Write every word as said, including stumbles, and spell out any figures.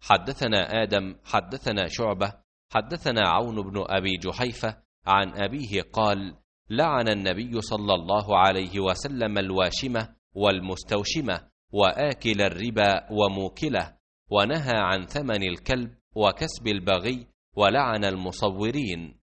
حدثنا آدم حدثنا شعبة حدثنا عون بن أبي جحيفة عن أبيه قال: لعن النبي صلى الله عليه وسلم الواشمة والمستوشمة وآكل الربا وموكله، ونهى عن ثمن الكلب وكسب البغي، ولعن المصورين.